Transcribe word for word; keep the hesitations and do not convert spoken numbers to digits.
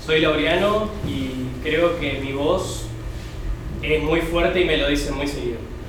Soy Laureano y creo que mi voz es muy fuerte y me lo dicen muy seguido.